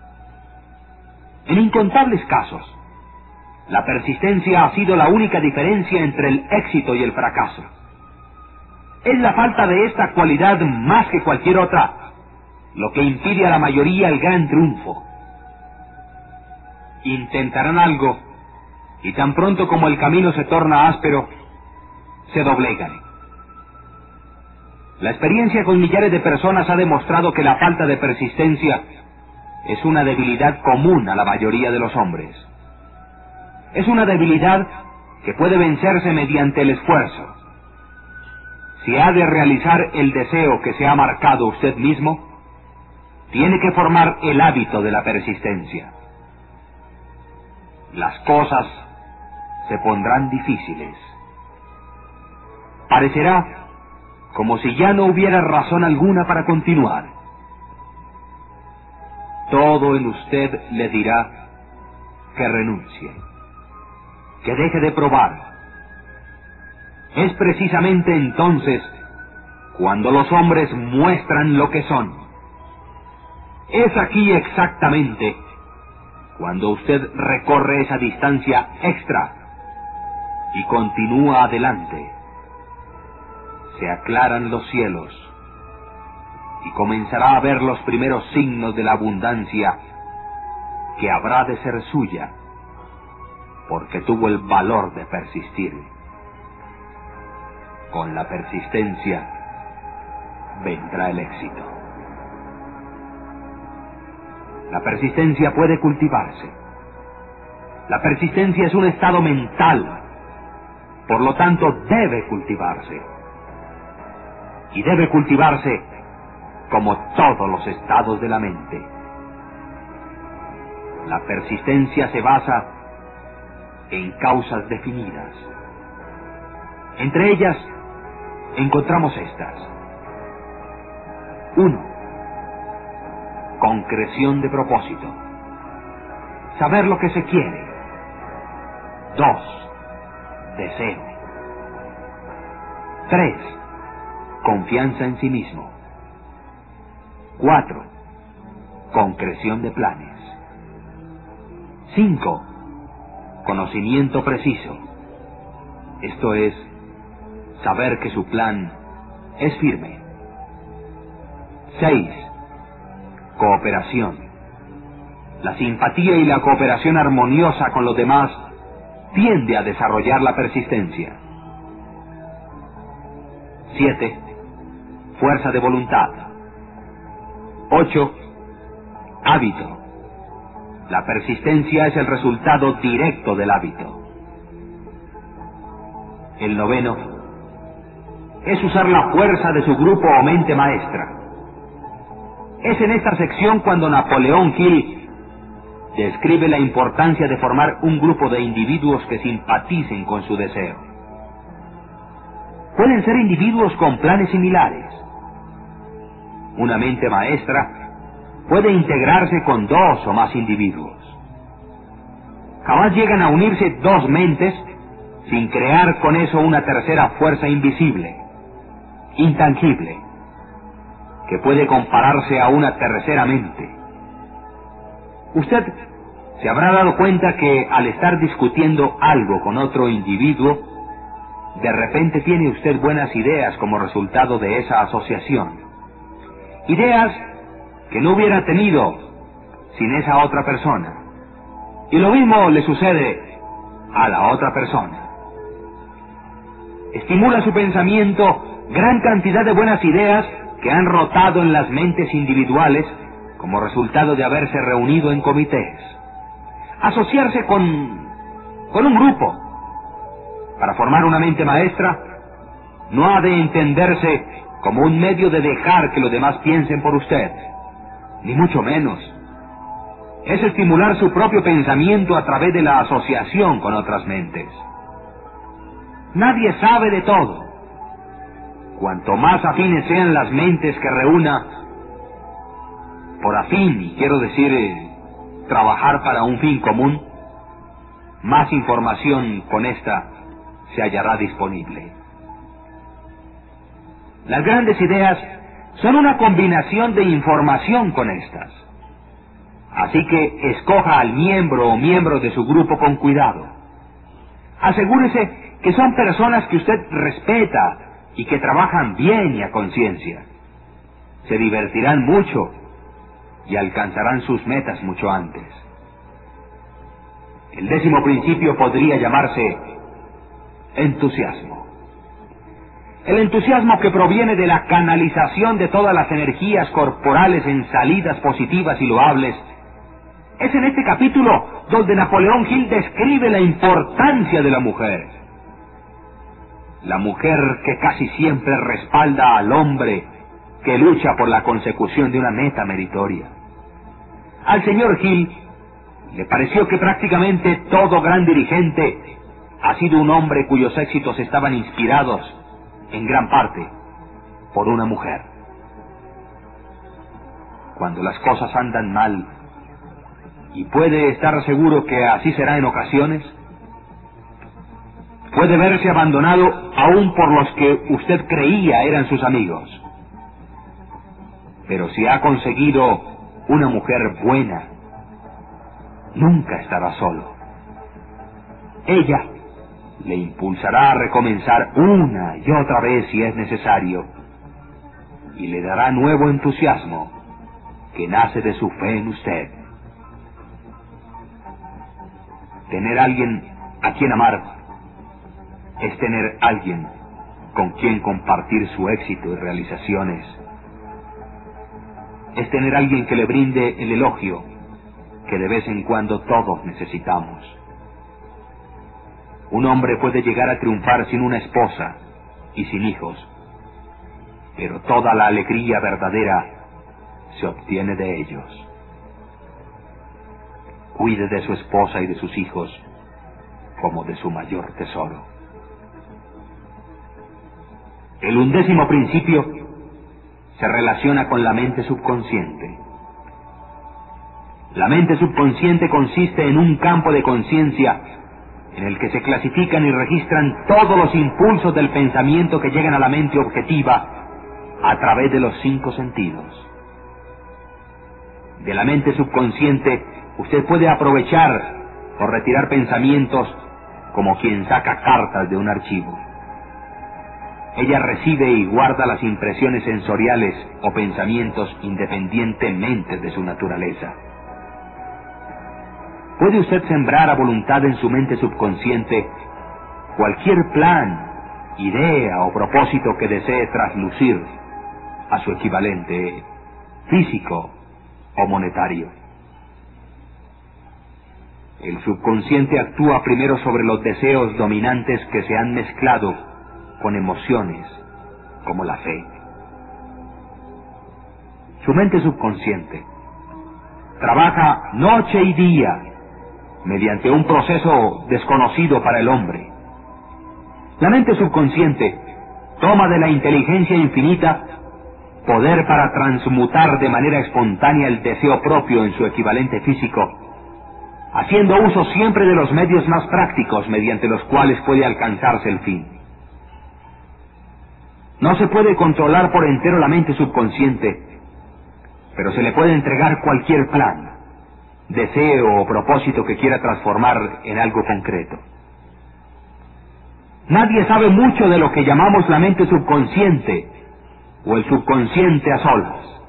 En incontables casos, la persistencia ha sido la única diferencia entre el éxito y el fracaso. Es la falta de esta cualidad más que cualquier otra lo que impide a la mayoría el gran triunfo. Intentarán algo y tan pronto como el camino se torna áspero, se doblegan. La experiencia con millares de personas ha demostrado que la falta de persistencia es una debilidad común a la mayoría de los hombres. Es una debilidad que puede vencerse mediante el esfuerzo. Si ha de realizar el deseo que se ha marcado usted mismo, tiene que formar el hábito de la persistencia. Las cosas se pondrán difíciles. Parecerá como si ya no hubiera razón alguna para continuar. Todo en usted le dirá que renuncie, que deje de probar. Es precisamente entonces cuando los hombres muestran lo que son. Es aquí exactamente cuando usted recorre esa distancia extra y continúa adelante. Se aclaran los cielos y comenzará a ver los primeros signos de la abundancia que habrá de ser suya, porque tuvo el valor de persistir. Con la persistencia vendrá el éxito. La persistencia puede cultivarse. La persistencia es un estado mental, por lo tanto debe cultivarse. Y debe cultivarse como todos los estados de la mente. La persistencia se basa en causas definidas. Entre ellas encontramos estas. Uno, concreción de propósito. Saber lo que se quiere. Dos, deseo. Tres, confianza en sí mismo. Cuatro, concreción de planes. Cinco, conocimiento preciso. Esto es, saber que su plan es firme. Seis, cooperación. La simpatía y la cooperación armoniosa con los demás tiende a desarrollar la persistencia. Siete, fuerza de voluntad. Ocho, hábito. La persistencia es el resultado directo del hábito. El noveno es usar la fuerza de su grupo o mente maestra. Es en esta sección cuando Napoleón Hill describe la importancia de formar un grupo de individuos que simpaticen con su deseo. Pueden ser individuos con planes similares. Una mente maestra puede integrarse con dos o más individuos. Jamás llegan a unirse dos mentes sin crear con eso una tercera fuerza invisible, intangible, que puede compararse a una tercera mente. Usted se habrá dado cuenta que al estar discutiendo algo con otro individuo, de repente tiene usted buenas ideas como resultado de esa asociación. Ideas que no hubiera tenido sin esa otra persona. Y lo mismo le sucede a la otra persona. Estimula su pensamiento gran cantidad de buenas ideas que han rotado en las mentes individuales como resultado de haberse reunido en comités. Asociarse con, con un grupo para formar una mente maestra no ha de entenderse como un medio de dejar que los demás piensen por usted, ni mucho menos. Es estimular su propio pensamiento a través de la asociación con otras mentes. Nadie sabe de todo. Cuanto más afines sean las mentes que reúna, por afín, y quiero decir, eh, trabajar para un fin común, más información con esta se hallará disponible. Las grandes ideas son una combinación de información con estas. Así que escoja al miembro o miembros de su grupo con cuidado. Asegúrese que son personas que usted respeta y que trabajan bien y a conciencia. Se divertirán mucho y alcanzarán sus metas mucho antes. El décimo principio podría llamarse entusiasmo. El entusiasmo que proviene de la canalización de todas las energías corporales en salidas positivas y loables es en este capítulo donde Napoleón Hill describe la importancia de la mujer. La mujer que casi siempre respalda al hombre que lucha por la consecución de una meta meritoria. Al señor Hill le pareció que prácticamente todo gran dirigente ha sido un hombre cuyos éxitos estaban inspirados en gran parte por una mujer. Cuando las cosas andan mal, y puede estar seguro que así será en ocasiones, puede verse abandonado aún por los que usted creía eran sus amigos. Pero si ha conseguido una mujer buena, nunca estará solo. Ella le impulsará a recomenzar una y otra vez si es necesario, y le dará nuevo entusiasmo que nace de su fe en usted. Tener alguien a quien amar es tener alguien con quien compartir su éxito y realizaciones. Es tener alguien que le brinde el elogio que de vez en cuando todos necesitamos. Un hombre puede llegar a triunfar sin una esposa y sin hijos, pero toda la alegría verdadera se obtiene de ellos. Cuide de su esposa y de sus hijos como de su mayor tesoro. El undécimo principio se relaciona con la mente subconsciente. La mente subconsciente consiste en un campo de conciencia en el que se clasifican y registran todos los impulsos del pensamiento que llegan a la mente objetiva a través de los cinco sentidos. De la mente subconsciente usted puede aprovechar o retirar pensamientos como quien saca cartas de un archivo. Ella recibe y guarda las impresiones sensoriales o pensamientos independientemente de su naturaleza. Puede usted sembrar a voluntad en su mente subconsciente cualquier plan, idea o propósito que desee traslucir a su equivalente físico o monetario. El subconsciente actúa primero sobre los deseos dominantes que se han mezclado con emociones como la fe. Su mente subconsciente trabaja noche y día mediante un proceso desconocido para el hombre. La mente subconsciente toma de la inteligencia infinita poder para transmutar de manera espontánea el deseo propio en su equivalente físico, haciendo uso siempre de los medios más prácticos mediante los cuales puede alcanzarse el fin. No se puede controlar por entero la mente subconsciente, pero se le puede entregar cualquier plan, deseo o propósito que quiera transformar en algo concreto. Nadie sabe mucho de lo que llamamos la mente subconsciente o el subconsciente a solas.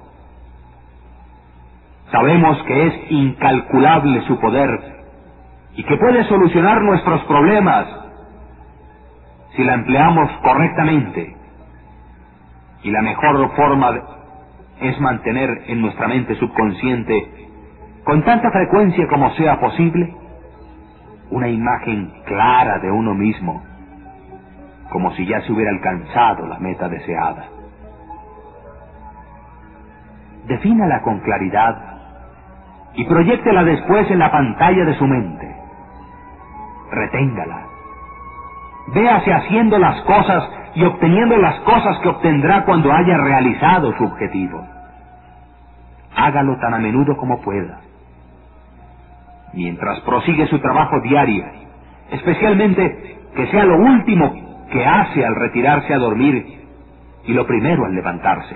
Sabemos que es incalculable su poder y que puede solucionar nuestros problemas si la empleamos correctamente. Y la mejor forma de, es mantener en nuestra mente subconsciente, con tanta frecuencia como sea posible, una imagen clara de uno mismo, como si ya se hubiera alcanzado la meta deseada. Defínala con claridad y proyéctela después en la pantalla de su mente. Reténgala. Véase haciendo las cosas y obteniendo las cosas que obtendrá cuando haya realizado su objetivo. Hágalo tan a menudo como pueda. Mientras prosigue su trabajo diario, especialmente que sea lo último que hace al retirarse a dormir y lo primero al levantarse.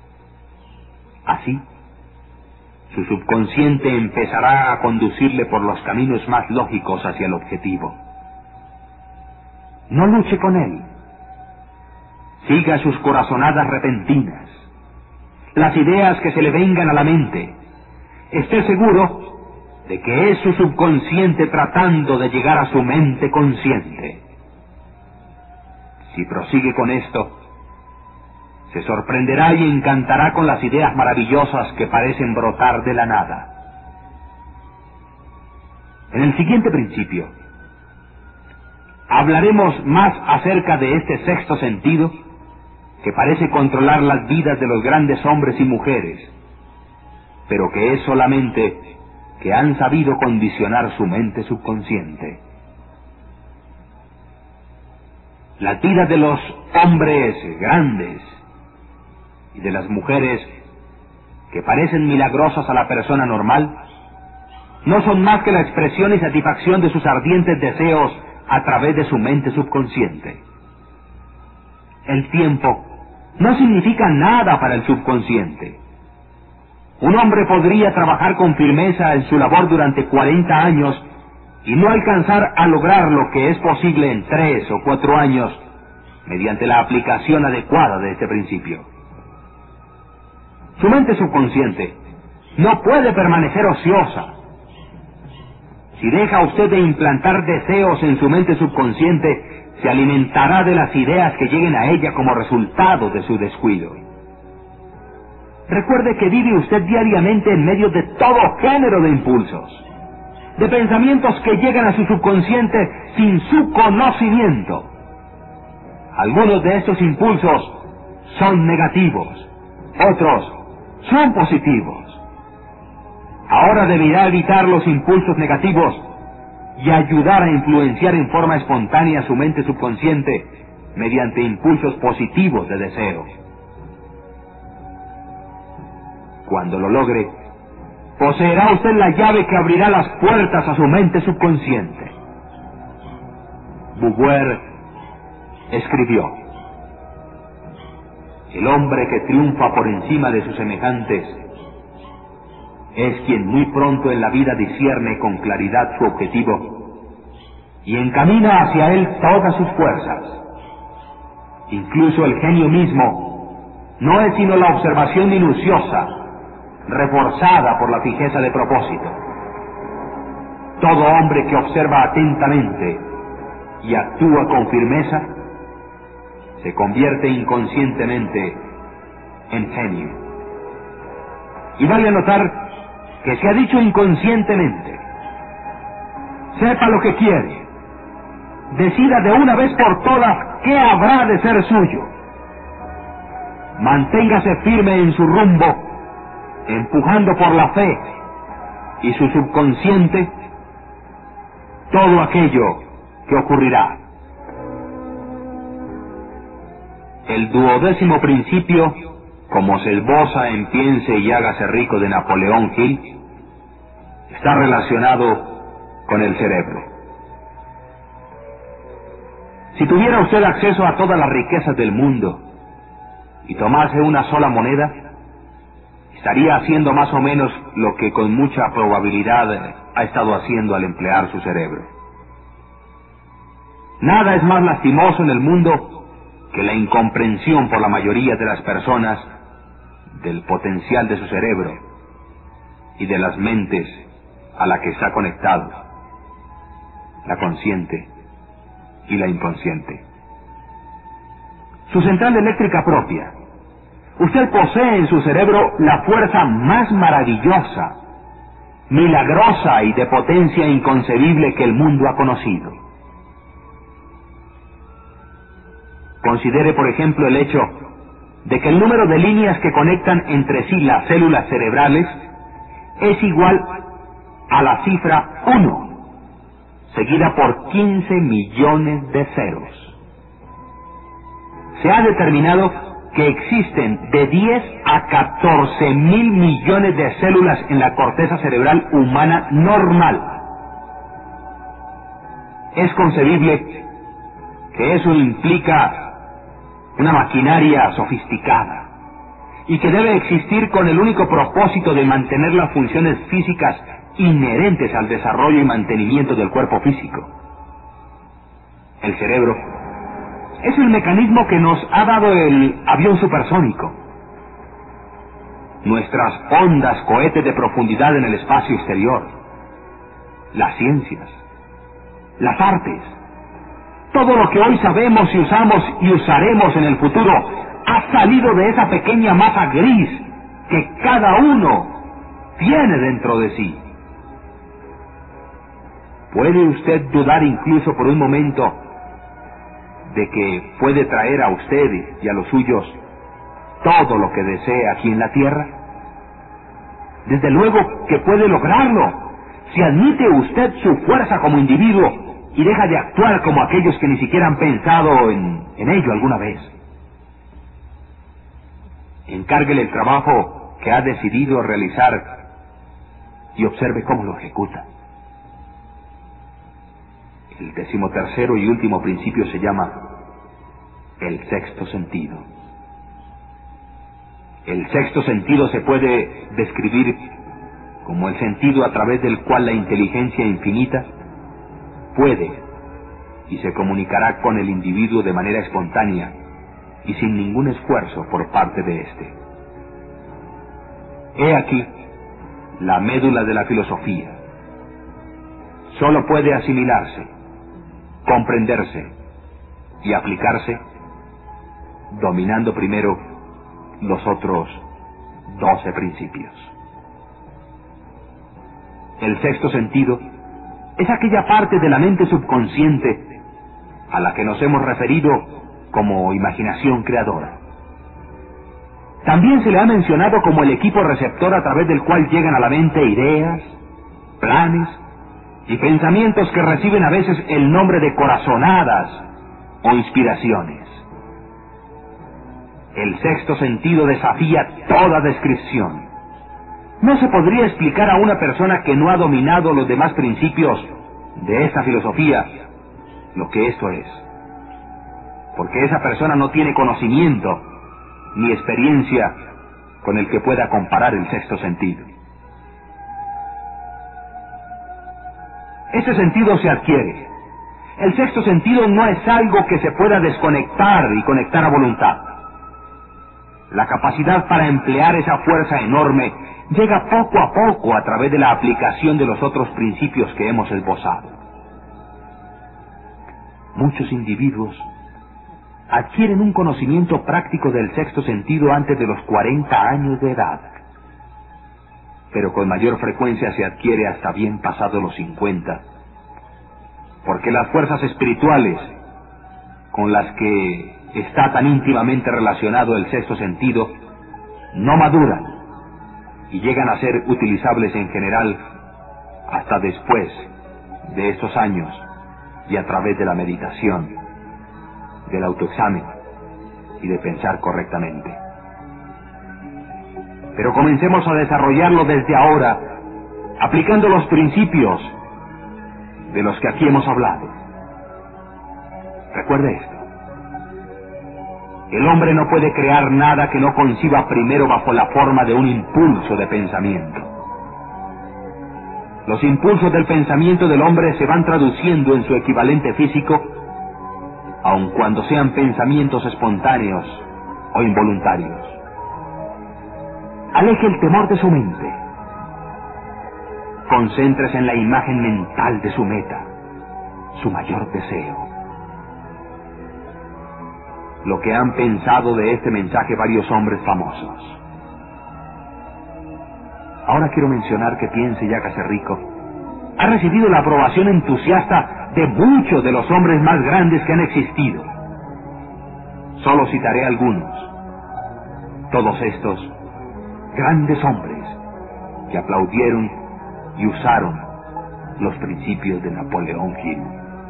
Así, su subconsciente empezará a conducirle por los caminos más lógicos hacia el objetivo. No luche con él. Siga sus corazonadas repentinas, las ideas que se le vengan a la mente. Esté seguro de que es su subconsciente tratando de llegar a su mente consciente. Si prosigue con esto, se sorprenderá y encantará con las ideas maravillosas que parecen brotar de la nada. En el siguiente principio, hablaremos más acerca de este sexto sentido que parece controlar las vidas de los grandes hombres y mujeres, pero que es solamente que han sabido condicionar su mente subconsciente. Las vidas de los hombres grandes y de las mujeres que parecen milagrosas a la persona normal no son más que la expresión y satisfacción de sus ardientes deseos a través de su mente subconsciente. El tiempo no significa nada para el subconsciente. Un hombre podría trabajar con firmeza en su labor durante cuarenta años y no alcanzar a lograr lo que es posible en tres o cuatro años mediante la aplicación adecuada de este principio. Su mente subconsciente no puede permanecer ociosa. Si deja usted de implantar deseos en su mente subconsciente, se alimentará de las ideas que lleguen a ella como resultado de su descuido. Recuerde que vive usted diariamente en medio de todo género de impulsos, de pensamientos que llegan a su subconsciente sin su conocimiento. Algunos de estos impulsos son negativos, otros son positivos. Ahora deberá evitar los impulsos negativos y ayudar a influenciar en forma espontánea su mente subconsciente mediante impulsos positivos de deseo. Cuando lo logre, poseerá usted la llave que abrirá las puertas a su mente subconsciente. Beauvoir escribió: el hombre que triunfa por encima de sus semejantes es quien muy pronto en la vida discierne con claridad su objetivo y encamina hacia él todas sus fuerzas. Incluso el genio mismo no es sino la observación minuciosa, reforzada por la fijeza de propósito. Todo hombre que observa atentamente y actúa con firmeza se convierte inconscientemente en genio. Y vale notar que se ha dicho inconscientemente. Sepa lo que quiere. Decida de una vez por todas qué habrá de ser suyo. Manténgase firme en su rumbo, empujando por la fe y su subconsciente todo aquello que ocurrirá. El duodécimo principio, como se esboza en Piense y hágase rico de Napoleón Hill, está relacionado con el cerebro. Si tuviera usted acceso a todas las riquezas del mundo y tomase una sola moneda, estaría haciendo más o menos lo que con mucha probabilidad ha estado haciendo al emplear su cerebro. Nada es más lastimoso en el mundo que la incomprensión por la mayoría de las personas del potencial de su cerebro y de las mentes a la que está conectado, la consciente y la inconsciente. Su central eléctrica propia Usted posee en su cerebro la fuerza más maravillosa, milagrosa y de potencia inconcebible que el mundo ha conocido. Considere, por ejemplo, el hecho de que el número de líneas que conectan entre sí las células cerebrales es igual a la cifra uno, seguida por quince millones de ceros. Se ha determinado que existen de diez a catorce mil millones de células en la corteza cerebral humana normal. Es concebible que eso implica una maquinaria sofisticada y que debe existir con el único propósito de mantener las funciones físicas inherentes al desarrollo y mantenimiento del cuerpo físico. El cerebro es el mecanismo que nos ha dado el avión supersónico, nuestras ondas cohetes de profundidad en el espacio exterior, las ciencias, las artes. Todo lo que hoy sabemos y usamos y usaremos en el futuro ha salido de esa pequeña masa gris que cada uno tiene dentro de sí. ¿Puede usted dudar incluso por un momento de que puede traer a usted y a los suyos todo lo que desee aquí en la tierra? Desde luego que puede lograrlo, si admite usted su fuerza como individuo y deja de actuar como aquellos que ni siquiera han pensado en, en ello alguna vez. Encárguele el trabajo que ha decidido realizar y observe cómo lo ejecuta. El decimotercero y último principio se llama el sexto sentido. El sexto sentido se puede describir como el sentido a través del cual la inteligencia infinita puede y se comunicará con el individuo de manera espontánea y sin ningún esfuerzo por parte de éste. He aquí la médula de la filosofía. Solo puede asimilarse, comprenderse y aplicarse dominando primero los otros doce principios. El sexto sentido es aquella parte de la mente subconsciente a la que nos hemos referido como imaginación creadora. También se le ha mencionado como el equipo receptor a través del cual llegan a la mente ideas, planes y pensamientos que reciben a veces el nombre de corazonadas o inspiraciones. El sexto sentido desafía toda descripción. No se podría explicar a una persona que no ha dominado los demás principios de esta filosofía lo que esto es, porque esa persona no tiene conocimiento ni experiencia con el que pueda comparar el sexto sentido. Ese sentido se adquiere. El sexto sentido no es algo que se pueda desconectar y conectar a voluntad. La capacidad para emplear esa fuerza enorme llega poco a poco a través de la aplicación de los otros principios que hemos esbozado. Muchos individuos adquieren un conocimiento práctico del sexto sentido antes de los cuarenta años de edad, pero con mayor frecuencia se adquiere hasta bien pasados los cincuenta, porque las fuerzas espirituales con las que está tan íntimamente relacionado el sexto sentido no maduran y llegan a ser utilizables en general hasta después de estos años y a través de la meditación, del autoexamen y de pensar correctamente. Pero comencemos a desarrollarlo desde ahora, aplicando los principios de los que aquí hemos hablado. Recuerde esto: el hombre no puede crear nada que no conciba primero bajo la forma de un impulso de pensamiento. Los impulsos del pensamiento del hombre se van traduciendo en su equivalente físico, aun cuando sean pensamientos espontáneos o involuntarios. Aleje el temor de su mente. Concéntrese en la imagen mental de su meta, su mayor deseo. lo que han pensado de este mensaje varios hombres famosos. Ahora quiero mencionar que Piense y Hágase Rico ha recibido la aprobación entusiasta de muchos de los hombres más grandes que han existido. Solo citaré algunos. Todos estos grandes hombres que aplaudieron y usaron los principios de Napoleón Hill.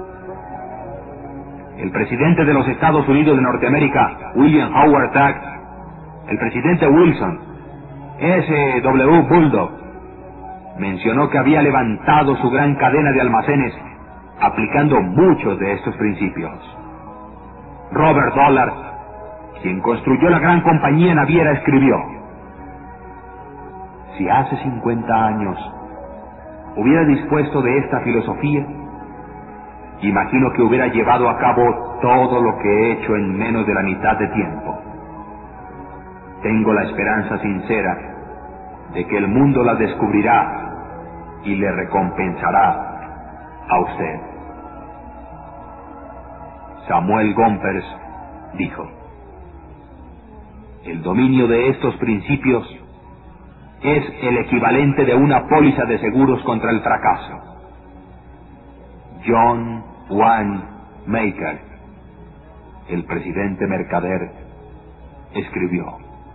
El presidente de los Estados Unidos de Norteamérica, William Howard Taft, el presidente Wilson, S W Bulldog, mencionó que había levantado su gran cadena de almacenes aplicando muchos de estos principios. Robert Dollar, quien construyó la gran compañía naviera, escribió: si hace cincuenta años hubiera dispuesto de esta filosofía, imagino que hubiera llevado a cabo todo lo que he hecho en menos de la mitad de tiempo. Tengo la esperanza sincera de que el mundo la descubrirá y le recompensará a usted. Samuel Gompers dijo: el dominio de estos principios es el equivalente de una póliza de seguros contra el fracaso. John Wayne Maker, el presidente mercader, escribió: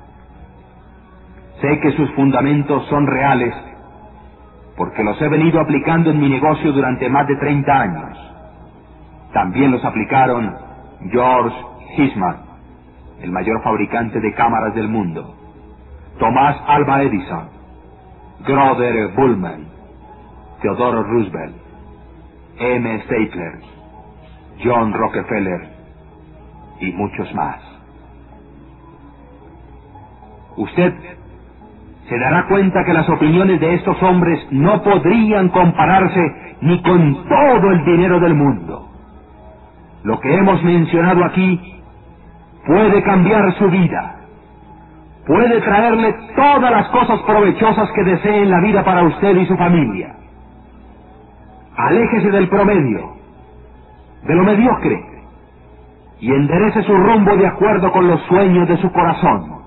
sé que sus fundamentos son reales porque los he venido aplicando en mi negocio durante más de treinta años. También los aplicaron George Eastman, el mayor fabricante de cámaras del mundo, Thomas Alva Edison, Grover Bullman, Theodore Roosevelt, M. Stapler, John Rockefeller y muchos más. Usted se dará cuenta que las opiniones de estos hombres no podrían compararse ni con todo el dinero del mundo. Lo que hemos mencionado aquí puede cambiar su vida, puede traerle todas las cosas provechosas que desee en la vida para usted y su familia. Aléjese del promedio, de lo mediocre, y enderece su rumbo de acuerdo con los sueños de su corazón.